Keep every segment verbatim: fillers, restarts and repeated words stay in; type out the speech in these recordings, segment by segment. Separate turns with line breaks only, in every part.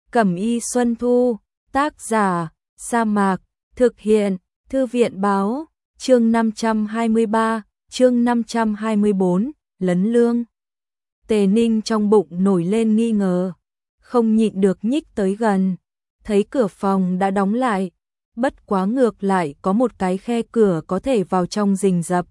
Cẩm y Xuân Thu, tác giả, Sa Mạc, thực hiện, Thư viện báo, chương năm trăm hai mươi ba, chương năm trăm hai mươi bốn, lấn lương. Tề Ninh trong bụng nổi lên nghi ngờ, không nhịn được nhích tới gần, thấy cửa phòng đã đóng lại, bất quá ngược lại có một cái khe cửa có thể vào trong rình rập.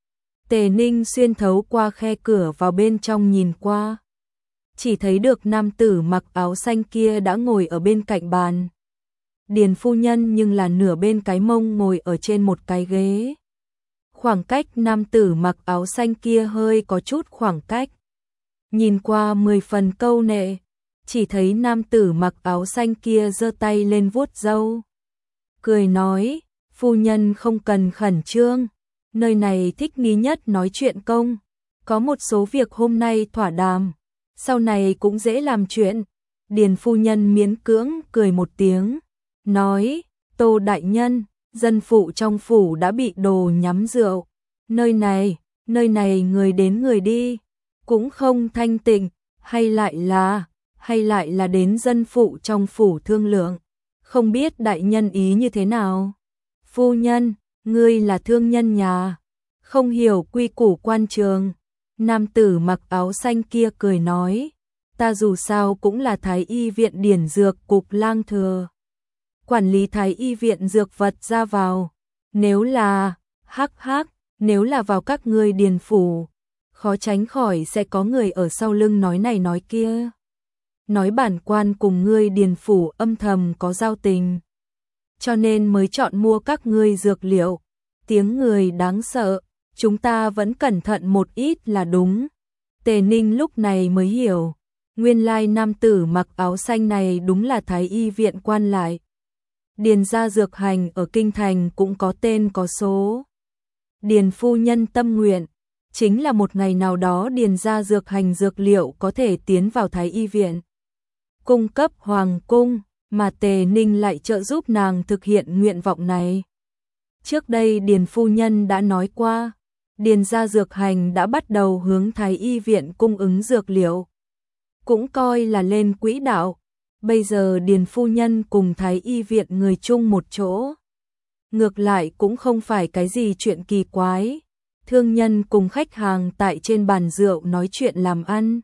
Tề Ninh xuyên thấu qua khe cửa vào bên trong nhìn qua, chỉ thấy được nam tử mặc áo xanh kia đã ngồi ở bên cạnh bàn. Điền phu nhân nhưng là nửa bên cái mông ngồi ở trên một cái ghế. Khoảng cách nam tử mặc áo xanh kia hơi có chút khoảng cách. Nhìn qua mười phần câu nệ, chỉ thấy nam tử mặc áo xanh kia giơ tay lên vuốt râu. Cười nói, phu nhân không cần khẩn trương, nơi này thích nghi nhất nói chuyện công. Có một số việc hôm nay thỏa đàm, sau này cũng dễ làm chuyện. Điền phu nhân miễn cưỡng cười một tiếng, nói, Tô đại nhân, dân phụ trong phủ đã bị đồ nhắm rượu. Nơi này, nơi này người đến người đi, cũng không thanh tịnh, hay lại là, hay lại là đến dân phụ trong phủ thương lượng. Không biết đại nhân ý như thế nào? Phu nhân, ngươi là thương nhân nhà, không hiểu quy củ quan trường. Nam tử mặc áo xanh kia cười nói, ta dù sao cũng là Thái y viện điển dược cục lang thừa, quản lý Thái y viện dược vật ra vào. Nếu là, hắc hắc, nếu là vào các ngươi điền phủ, khó tránh khỏi sẽ có người ở sau lưng nói này nói kia. Nói bản quan cùng ngươi điền phủ âm thầm có giao tình, cho nên mới chọn mua các ngươi dược liệu. Tiếng người đáng sợ, chúng ta vẫn cẩn thận một ít là đúng. Tề Ninh lúc này mới hiểu, nguyên lai nam tử mặc áo xanh này đúng là Thái y viện quan lại. Điền gia dược hành ở kinh thành cũng có tên có số. Điền phu nhân tâm nguyện chính là một ngày nào đó điền gia dược hành dược liệu có thể tiến vào Thái y viện, cung cấp hoàng cung, mà Tề Ninh lại trợ giúp nàng thực hiện nguyện vọng này. Trước đây điền phu nhân đã nói qua, điền gia dược hành đã bắt đầu hướng Thái y viện cung ứng dược liệu, cũng coi là lên quỹ đạo. Bây giờ điền phu nhân cùng Thái y viện người chung một chỗ, ngược lại cũng không phải cái gì chuyện kỳ quái. Thương nhân cùng khách hàng tại trên bàn rượu nói chuyện làm ăn,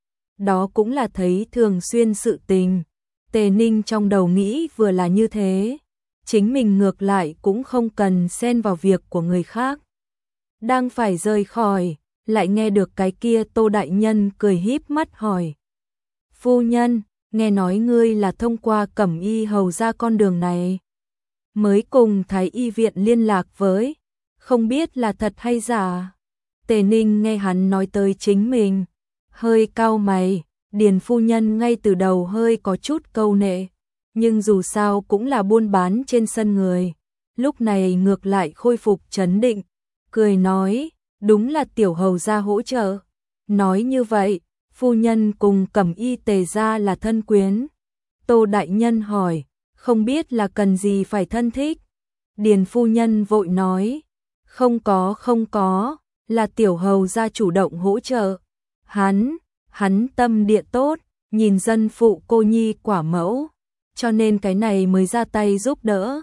đó cũng là thấy thường xuyên sự tình. Tề Ninh trong đầu nghĩ vừa là như thế, chính mình ngược lại cũng không cần xen vào việc của người khác. Đang phải rời khỏi, lại nghe được cái kia Tô đại nhân cười híp mắt hỏi, phu nhân, nghe nói ngươi là thông qua Cẩm y hầu ra con đường này mới cùng Thái y viện liên lạc với, không biết là thật hay giả? Tề Ninh nghe hắn nói tới chính mình, hơi cau mày. Điền phu nhân ngay từ đầu hơi có chút câu nệ, nhưng dù sao cũng là buôn bán trên sân người, lúc này ngược lại khôi phục trấn định, cười nói, đúng là tiểu hầu gia hỗ trợ. Nói như vậy, phu nhân cùng Cẩm y Tề gia là thân quyến? Tô đại nhân hỏi, không biết là cần gì phải thân thích? Điền phu nhân vội nói, không có không có, là tiểu hầu gia chủ động hỗ trợ. Hắn, hắn tâm địa tốt, nhìn dân phụ cô nhi quả mẫu, cho nên cái này mới ra tay giúp đỡ.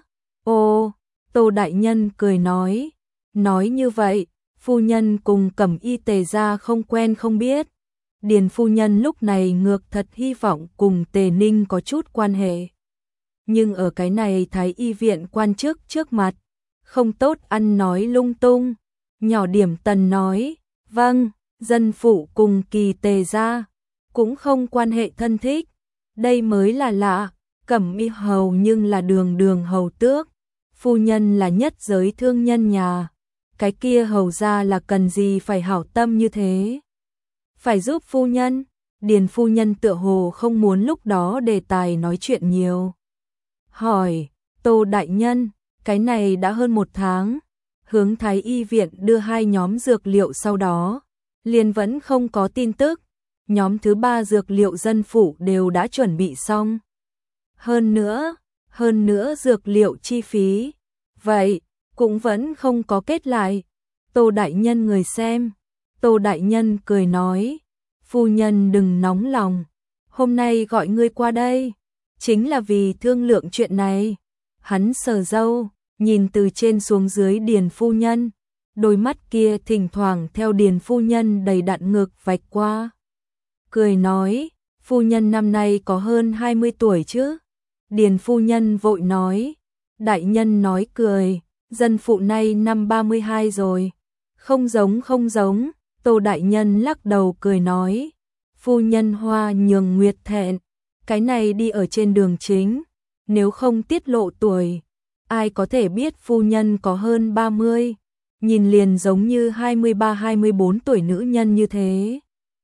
Ô, Tô đại nhân cười nói, nói như vậy, phu nhân cùng Cẩm y Tề gia không quen không biết. Điền phu nhân lúc này ngược thật hy vọng cùng Tề Ninh có chút quan hệ, nhưng ở cái này Thái y viện quan chức trước mặt, không tốt ăn nói lung tung. Nhỏ điểm tần nói, vâng, dân phụ cùng Kỳ Tề gia cũng không quan hệ thân thích, đây mới là lạ. Cẩm y hầu nhưng là đường đường hầu tước, phu nhân là nhất giới thương nhân nhà, cái kia hầu gia là cần gì phải hảo tâm như thế, phải giúp phu nhân. Điền phu nhân tựa hồ không muốn lúc đó đề tài nói chuyện nhiều, hỏi, Tô đại nhân, cái này đã hơn một tháng, hướng Thái y viện đưa hai nhóm dược liệu sau đó, liền vẫn không có tin tức. Nhóm thứ ba dược liệu dân phủ đều đã chuẩn bị xong. Hơn nữa, hơn nữa dược liệu chi phí, vậy, cũng vẫn không có kết lại. Tô đại nhân người xem. Tô đại nhân cười nói, phu nhân đừng nóng lòng, hôm nay gọi ngươi qua đây, chính là vì thương lượng chuyện này. Hắn sờ râu, nhìn từ trên xuống dưới Điền phu nhân, đôi mắt kia thỉnh thoảng theo Điền phu nhân đầy đặn ngực vạch qua. Cười nói, phu nhân năm nay có hơn hai mươi tuổi chứ? Điền phu nhân vội nói, đại nhân nói cười, dân phụ nay năm ba mươi hai rồi. Không giống không giống, Tô đại nhân lắc đầu cười nói, phu nhân hoa nhường nguyệt thẹn, cái này đi ở trên đường chính, nếu không tiết lộ tuổi, ai có thể biết phu nhân có hơn ba mươi, nhìn liền giống như hai mươi ba hai mươi bốn tuổi nữ nhân như thế.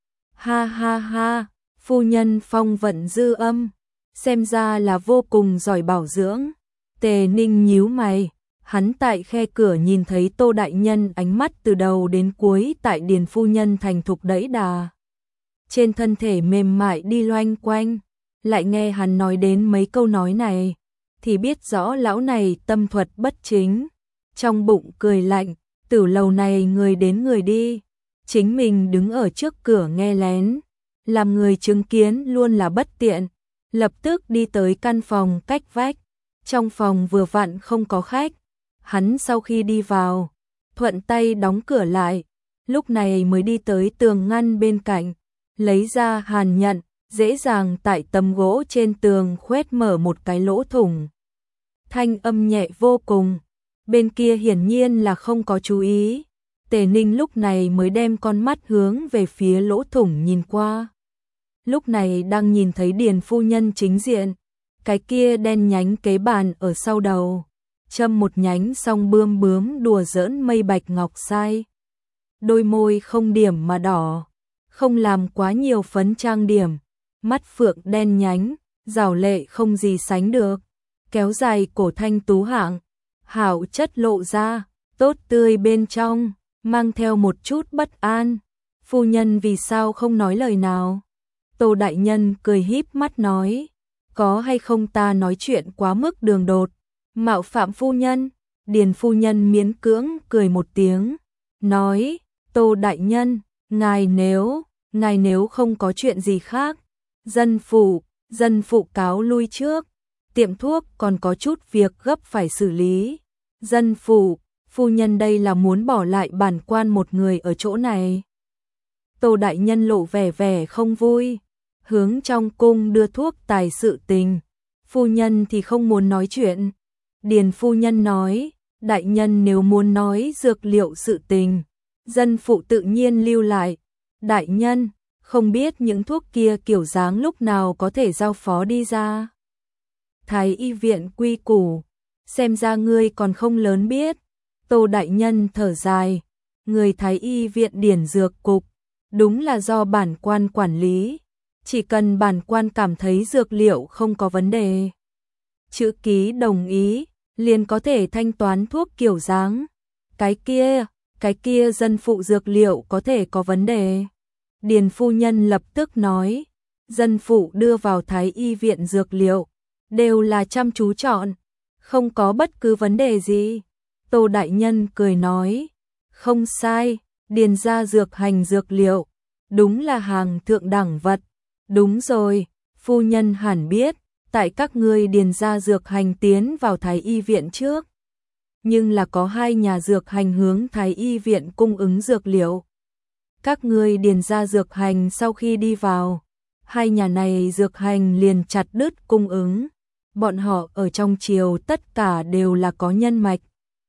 Ha ha ha, phu nhân phong vận dư âm, xem ra là vô cùng giỏi bảo dưỡng. Tề Ninh nhíu mày, hắn tại khe cửa nhìn thấy Tô đại nhân ánh mắt từ đầu đến cuối tại Điền phu nhân thành thục đẫy đà. Trên thân thể mềm mại đi loanh quanh, lại nghe hắn nói đến mấy câu nói này, thì biết rõ lão này tâm thuật bất chính. Trong bụng cười lạnh, tử lầu này người đến người đi, chính mình đứng ở trước cửa nghe lén, làm người chứng kiến luôn là bất tiện. Lập tức đi tới căn phòng cách vách, trong phòng vừa vặn không có khách. Hắn sau khi đi vào, thuận tay đóng cửa lại, lúc này mới đi tới tường ngăn bên cạnh, lấy ra hàn nhận, dễ dàng tại tấm gỗ trên tường khoét mở một cái lỗ thủng. Thanh âm nhẹ vô cùng, bên kia hiển nhiên là không có chú ý. Tề Ninh lúc này mới đem con mắt hướng về phía lỗ thủng nhìn qua. Lúc này đang nhìn thấy Điền phu nhân chính diện, cái kia đen nhánh kế bàn ở sau đầu, châm một nhánh song bươm bướm đùa giỡn mây bạch ngọc sai. Đôi môi không điểm mà đỏ, không làm quá nhiều phấn trang điểm, mắt phượng đen nhánh, rảo lệ không gì sánh được, kéo dài cổ thanh tú hạng, hảo chất lộ ra, tốt tươi bên trong, mang theo một chút bất an. Phu nhân vì sao không nói lời nào? Tô đại nhân cười híp mắt nói, có hay không ta nói chuyện quá mức đường đột, mạo phạm phu nhân? Điền phu nhân miễn cưỡng cười một tiếng, nói, Tô đại nhân, ngài nếu, ngài nếu không có chuyện gì khác, dân phụ, dân phụ cáo lui trước, tiệm thuốc còn có chút việc gấp phải xử lý. Dân phụ, phu nhân đây là muốn bỏ lại bản quan một người ở chỗ này. Tô đại nhân lộ vẻ vẻ không vui, hướng trong cung đưa thuốc tài sự tình, phu nhân thì không muốn nói chuyện. Điền phu nhân nói, đại nhân nếu muốn nói dược liệu sự tình, dân phụ tự nhiên lưu lại. Đại nhân, không biết những thuốc kia kiểu dáng lúc nào có thể giao phó đi ra. Thái y viện quy củ, xem ra ngươi còn không lớn biết. Tô đại nhân thở dài, người Thái y viện điển dược cục, đúng là do bản quan quản lý, chỉ cần bản quan cảm thấy dược liệu không có vấn đề, chữ ký đồng ý, liền có thể thanh toán thuốc kiểu dáng. Cái kia, cái kia dân phụ dược liệu có thể có vấn đề. Điền phu nhân lập tức nói, dân phụ đưa vào Thái y viện dược liệu, đều là chăm chú chọn, không có bất cứ vấn đề gì. Tô đại nhân cười nói, không sai, Điền gia dược hành dược liệu, đúng là hàng thượng đẳng vật. Đúng rồi, phu nhân hẳn biết, tại các ngươi Điền gia dược hành tiến vào Thái y viện trước, nhưng là có hai nhà dược hành hướng Thái y viện cung ứng dược liệu. Các ngươi Điền gia dược hành sau khi đi vào, hai nhà này dược hành liền chặt đứt cung ứng. Bọn họ ở trong triều tất cả đều là có nhân mạch.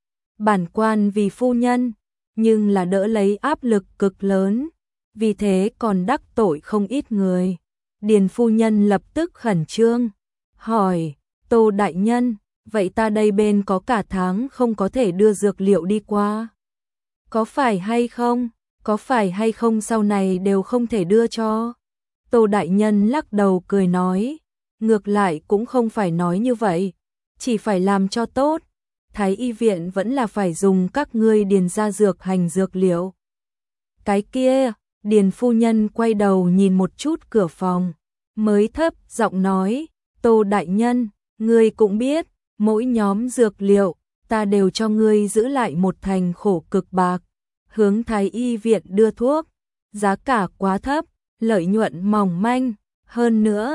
Bản quan vì phu nhân, nhưng là đỡ lấy áp lực cực lớn, vì thế còn đắc tội không ít người. Điền phu nhân lập tức khẩn trương, hỏi, Tô đại nhân, vậy ta đây bên có cả tháng không có thể đưa dược liệu đi qua. Có phải hay không? Có phải hay không sau này đều không thể đưa cho? Tô đại nhân lắc đầu cười nói, ngược lại cũng không phải nói như vậy, chỉ phải làm cho tốt. Thái y viện vẫn là phải dùng các ngươi Điền gia dược hành dược liệu. Cái kia, Điền phu nhân quay đầu nhìn một chút cửa phòng, mới thấp giọng nói, Tô đại nhân, ngươi cũng biết, mỗi nhóm dược liệu, ta đều cho ngươi giữ lại một thành khổ cực bạc, hướng Thái y viện đưa thuốc, giá cả quá thấp, lợi nhuận mỏng manh, hơn nữa,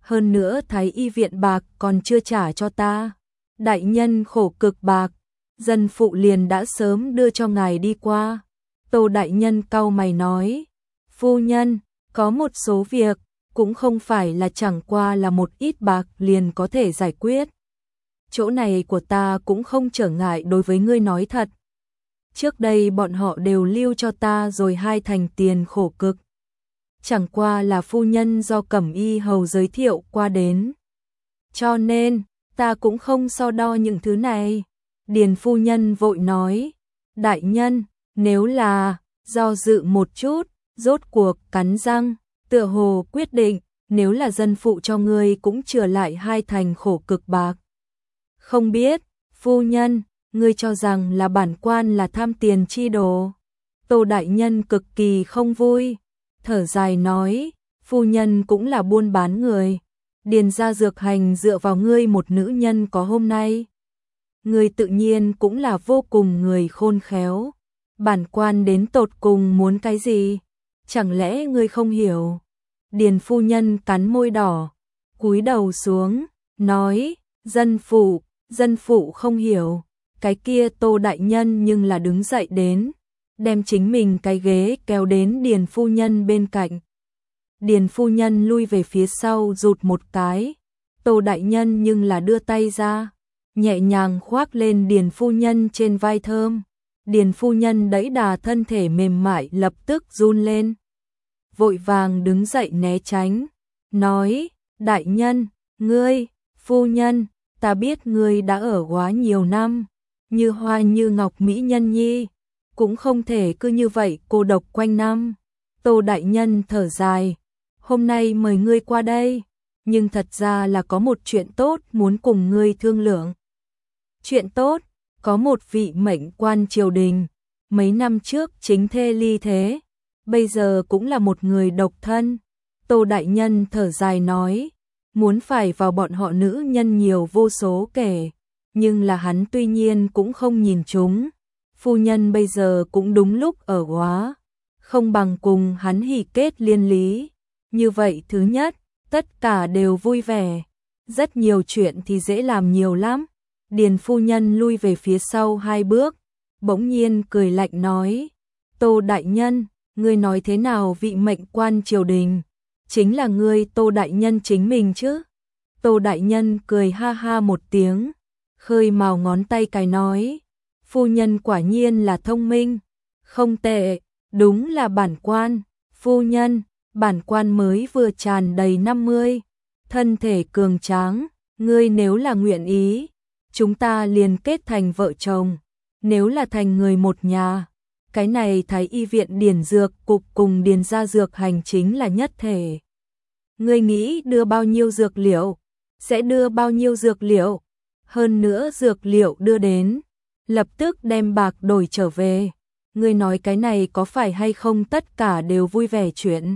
hơn nữa thái y viện bạc còn chưa trả cho ta. Đại nhân khổ cực bạc, dân phụ liền đã sớm đưa cho ngài đi qua. Tô đại nhân cau mày nói, phu nhân, có một số việc, cũng không phải là chẳng qua là một ít bạc liền có thể giải quyết. Chỗ này của ta cũng không trở ngại đối với ngươi nói thật. Trước đây bọn họ đều lưu cho ta rồi hai thành tiền khổ cực. Chẳng qua là phu nhân do Cẩm Y hầu giới thiệu qua đến. Cho nên, ta cũng không so đo những thứ này. Điền phu nhân vội nói, đại nhân, nếu là, do dự một chút, rốt cuộc cắn răng, tựa hồ quyết định, nếu là dân phụ cho ngươi cũng chừa lại hai thành khổ cực bạc. Không biết, phu nhân, ngươi cho rằng là bản quan là tham tiền chi đồ. Tô đại nhân cực kỳ không vui, thở dài nói, phu nhân cũng là buôn bán người. Điền gia dược hành dựa vào ngươi một nữ nhân có hôm nay. Ngươi tự nhiên cũng là vô cùng người khôn khéo. Bản quan đến tột cùng muốn cái gì? Chẳng lẽ ngươi không hiểu? Điền phu nhân cắn môi đỏ, cúi đầu xuống, nói, dân phụ, dân phụ không hiểu. Cái kia Tô đại nhân nhưng là đứng dậy đến, đem chính mình cái ghế kéo đến Điền phu nhân bên cạnh. Điền phu nhân lui về phía sau rụt một cái, Tô đại nhân nhưng là đưa tay ra, nhẹ nhàng khoác lên Điền phu nhân trên vai thơm. Điền phu nhân đẫy đà thân thể mềm mại lập tức run lên, vội vàng đứng dậy né tránh, nói, đại nhân, ngươi, phu nhân, ta biết ngươi đã ở quá nhiều năm, như hoa như ngọc mỹ nhân nhi, cũng không thể cứ như vậy cô độc quanh năm. Tô đại nhân thở dài, hôm nay mời ngươi qua đây, nhưng thật ra là có một chuyện tốt muốn cùng ngươi thương lượng. Chuyện tốt, có một vị mệnh quan triều đình, mấy năm trước chính thê ly thế, bây giờ cũng là một người độc thân. Tô đại nhân thở dài nói, muốn phải vào bọn họ nữ nhân nhiều vô số kể, nhưng là hắn tuy nhiên cũng không nhìn chúng. Phu nhân bây giờ cũng đúng lúc ở quá, không bằng cùng hắn hỉ kết liên lý. Như vậy thứ nhất, tất cả đều vui vẻ, rất nhiều chuyện thì dễ làm nhiều lắm. Điền phu nhân lui về phía sau hai bước, bỗng nhiên cười lạnh nói, Tô đại nhân, ngươi nói thế nào vị mệnh quan triều đình, chính là ngươi Tô đại nhân chính mình chứ. Tô đại nhân cười ha ha một tiếng, khơi mào ngón tay cái nói, phu nhân quả nhiên là thông minh, không tệ, đúng là bản quan. Phu nhân, bản quan mới vừa tràn đầy năm mươi, thân thể cường tráng, ngươi nếu là nguyện ý, chúng ta liền kết thành vợ chồng, nếu là thành người một nhà, cái này thái y viện Điền dược cục cùng Điền gia dược hành chính là nhất thể. Ngươi nghĩ đưa bao nhiêu dược liệu, sẽ đưa bao nhiêu dược liệu, hơn nữa dược liệu đưa đến, lập tức đem bạc đổi trở về. Ngươi nói cái này có phải hay không tất cả đều vui vẻ chuyện.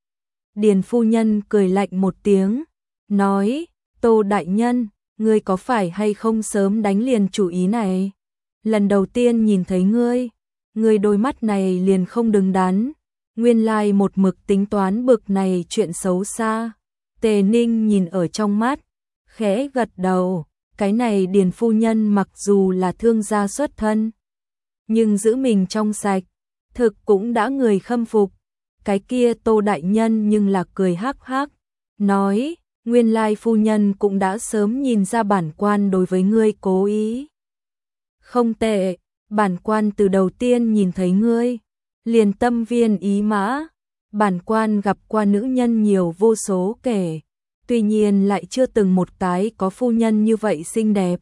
Điền phu nhân cười lạnh một tiếng, nói, Tô đại nhân, ngươi có phải hay không sớm đánh liền chủ ý này? Lần đầu tiên nhìn thấy ngươi, ngươi đôi mắt này liền không đứng đắn, nguyên lai một mực tính toán bực này chuyện xấu xa. Tề Ninh nhìn ở trong mắt, khẽ gật đầu, cái này Điền phu nhân mặc dù là thương gia xuất thân, nhưng giữ mình trong sạch, thực cũng đã người khâm phục. Cái kia Tô đại nhân nhưng là cười hắc hắc, nói, nguyên lai phu nhân cũng đã sớm nhìn ra bản quan đối với ngươi cố ý. Không tệ, bản quan từ đầu tiên nhìn thấy ngươi, liền tâm viên ý mã. Bản quan gặp qua nữ nhân nhiều vô số kể, tuy nhiên lại chưa từng một cái có phu nhân như vậy xinh đẹp.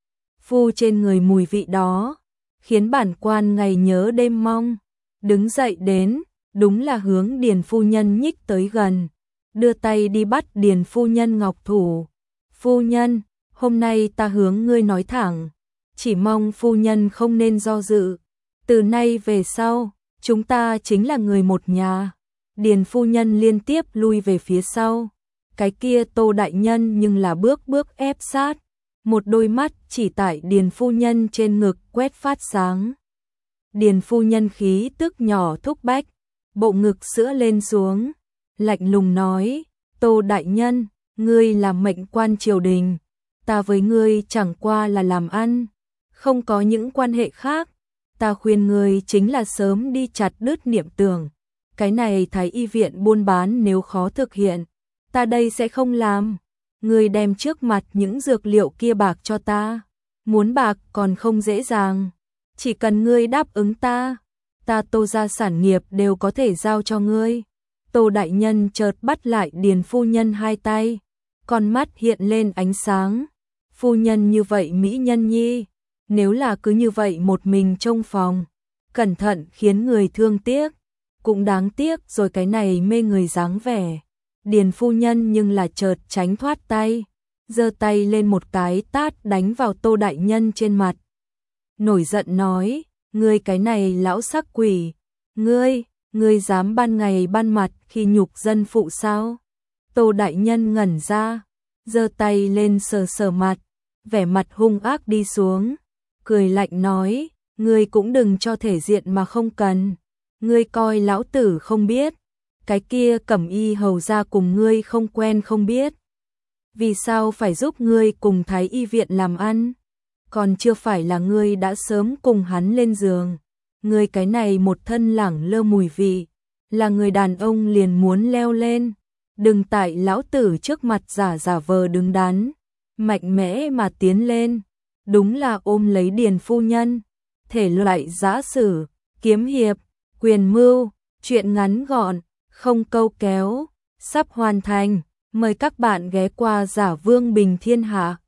Phu trên người mùi vị đó, khiến bản quan ngày nhớ đêm mong. Đứng dậy đến, đúng là hướng Điền phu nhân nhích tới gần, đưa tay đi bắt Điền phu nhân ngọc thủ. Phu nhân, hôm nay ta hướng ngươi nói thẳng, chỉ mong phu nhân không nên do dự, từ nay về sau, chúng ta chính là người một nhà. Điền phu nhân liên tiếp lui về phía sau, cái kia Tô đại nhân nhưng là bước bước ép sát, một đôi mắt chỉ tại Điền phu nhân trên ngực quét phát sáng. Điền phu nhân khí tức nhỏ thúc bách, bộ ngực sữa lên xuống, lạnh lùng nói, Tô đại nhân, ngươi là mệnh quan triều đình, ta với ngươi chẳng qua là làm ăn, không có những quan hệ khác, ta khuyên ngươi chính là sớm đi chặt đứt niệm tưởng, cái này thái y viện buôn bán nếu khó thực hiện, ta đây sẽ không làm, ngươi đem trước mặt những dược liệu kia bạc cho ta, muốn bạc còn không dễ dàng, chỉ cần ngươi đáp ứng ta, ta Tô gia sản nghiệp đều có thể giao cho ngươi. Tô đại nhân chợt bắt lại Điền phu nhân hai tay, con mắt hiện lên ánh sáng. Phu nhân như vậy mỹ nhân nhi, nếu là cứ như vậy một mình trong phòng, cẩn thận khiến người thương tiếc, cũng đáng tiếc rồi cái này mê người dáng vẻ. Điền phu nhân nhưng là chợt tránh thoát tay, giơ tay lên một cái tát đánh vào Tô đại nhân trên mặt. Nổi giận nói, ngươi cái này lão sắc quỷ, ngươi, ngươi dám ban ngày ban mặt khi nhục dân phụ sao? Tô đại nhân ngẩn ra, giơ tay lên sờ sờ mặt, vẻ mặt hung ác đi xuống, cười lạnh nói, ngươi cũng đừng cho thể diện mà không cần, ngươi coi lão tử không biết, cái kia cẩm y hầu ra cùng ngươi không quen không biết. Vì sao phải giúp ngươi cùng thái y viện làm ăn? Còn chưa phải là ngươi đã sớm cùng hắn lên giường, ngươi cái này một thân lẳng lơ mùi vị, là người đàn ông liền muốn leo lên, đừng tại lão tử trước mặt giả giả vờ đứng đắn, mạnh mẽ mà tiến lên, đúng là ôm lấy Điền phu nhân, thể loại giã sử, kiếm hiệp, quyền mưu, chuyện ngắn gọn, không câu kéo, sắp hoàn thành, mời các bạn ghé qua Giả Vương Bình Thiên Hạ.